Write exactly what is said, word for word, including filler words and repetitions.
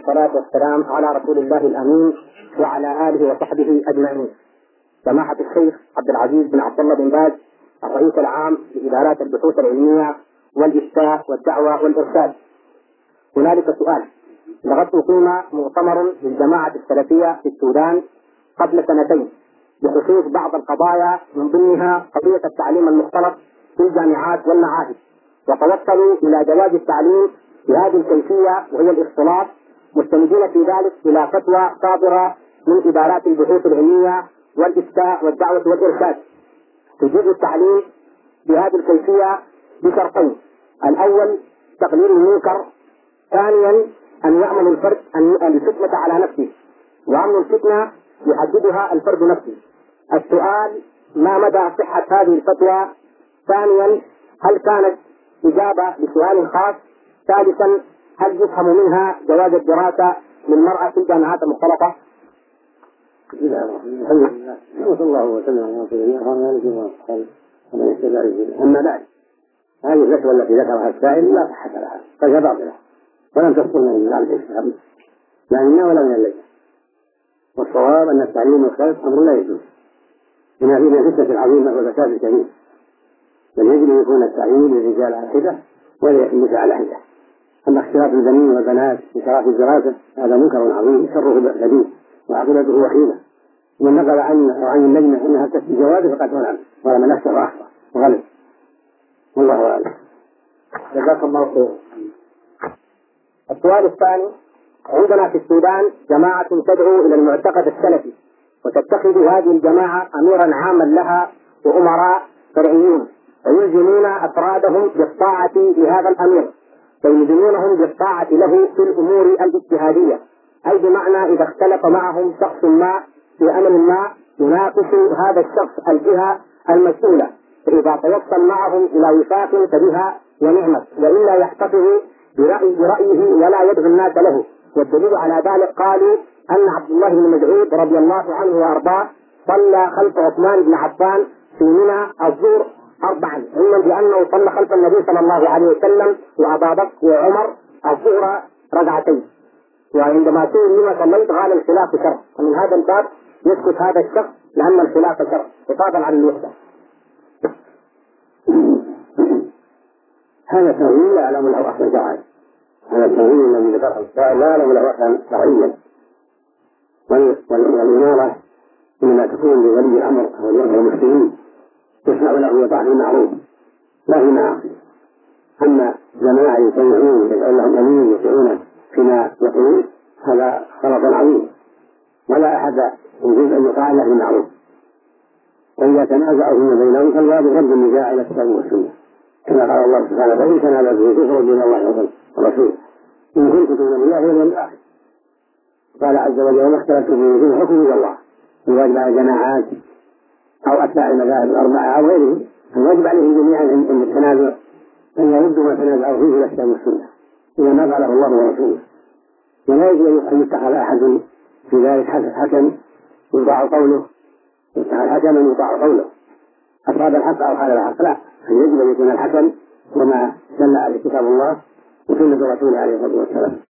والصلاة والسلام على رسول الله الأمين وعلى آله وصحبه أجمعين. سماحة الشيخ عبد العزيز بن عبد الله بن باز الرئيس العام لإدارات البحوث العلمية والإفتاء والدعوة والإرشاد، هنالك سؤال: لقد أقيم مؤتمر للجماعة السلفية في السودان قبل سنتين بخصوص بعض القضايا من ضمنها قضية التعليم المختلط في الجامعات والمعاهد، وتوصلوا إلى جواز التعليم بهذه الكيفية وهي الاختلاط، مستندين في ذلك إلى فتوى صادرة من إدارات البحوث العلمية والإفتاء والدعوة والإرشاد تجيز التعليم بهذه الكيفية بشرطين: الأول تقليل المنكر، ثانيا أن يأمن الفرد أن الفتنة على نفسه، وأمن الفتنة يحددها الفرد نفسه. السؤال: ما مدى صحة هذه الفتوى؟ ثانيا: هل كانت إجابة لسؤال خاص؟ ثالثا: هل يفهم منها جواز الدراسة للمرأة في الجامعات المختلطة؟ بسم الله الرحمن الرحيم. الحمد لله وصلى الله وسلم على رسول الله وعلى اله وصحبه ومن اهتدى بهداه. اما بعد، هذه الفتوى التي ذكرها السائل لا صحة لها، فهي باطلة ولم تصدر من ذلك الاسلام لا منا ولا من الليل. والصواب ان التعليم والخلق امر لا يجوز بما فيه من الفتنة العظيمة والفساد الكبير، بل يجب ان يكون التعليم للرجال على حدة وللنساء على حدة. اما اختلاط البنين والبنات في شرف الدراسة هذا منكر عظيم شره شديد وعقوبته وخيمة، ومن نقل عن عن اللجنة انها تفتي جوازه فقد ظلم ولم نفسه واخطا وغلط، والله اعلم. جزاك الله خير. السؤال الثاني: عندنا في السودان جماعة تدعو إلى المعتقد السلفي، وتتخذ هذه الجماعة أميرا عاما لها وأمراء فرعيين، ويلزمون أفرادهم بالطاعة لهذا الأمير، فيلزمونهم بالطاعة له في الأمور الاجتهادية، أي بمعنى إذا اختلف معهم شخص ما في أمر ما يناقش هذا الشخص الجهة المسؤولة، فإذا توصل معهم إلى وفاق فبها ونعمت، وإلا يحتفظ برأي برأيه ولا يدعو الناس له. والدليل على ذلك قالوا أن عبد الله بن مسعود رضي الله عنه وأرضاه صلى خلف عثمان بن عفان في منى الظهر أربعا، علما بأنه صلى خلف النبي صلى الله عليه وسلم وأبا بكر وعمر الظهر ركعتين، وعندما سئل لما صليت قال الخلاف شر، ومن هذا الباب يسكت هذا الشخص لأن الخلاف شر حفاظا على الوحدة. هذا التأويل لا يعلم له أصلا شرعيا، هذا التأويل الذي ذكره السائل لا يعلم له أصلا شرعيا، والإمارة إنما تكون لولي الأمر أو المسلمين يسمع له ويطاع في المعروف لا في معاصي. أما جماعة يجتمعون يدعون لهم أمين يطيعون فيما يقولون هذا غلط عظيم، ولا أحد يجوز أن يطاع له في المعروف. وإذا تنازعوا فيما بينهم فالواجب رد النزاع إلى الكتاب والسنة، كما قال الله سبحانه: فإن تنازعتم في كفر دين الله ورسوله إن كنتم تؤمنون بالله واليوم الآخر. قال عز وجل: وما اختلفتم فيه فالحكم إلى الله. الواجب على الجماعات أو أتباع المذاهب الأربعة أو غيرهم الواجب عليهم جميعا عند التنازع أن يردوا ما تنازعوا فيه إلى الكتاب والسنة إذا ما قاله الله ورسوله، ولا يجب أن يتخذ أحد في ذلك حكم يطاع قوله، يتخذ حكما يطاع قوله أصاب الحق أو خالف الحق، لا، يجب أن يكون الحكم وما دل عليه كتاب الله وسنة رسوله عليه الصلاة والسلام.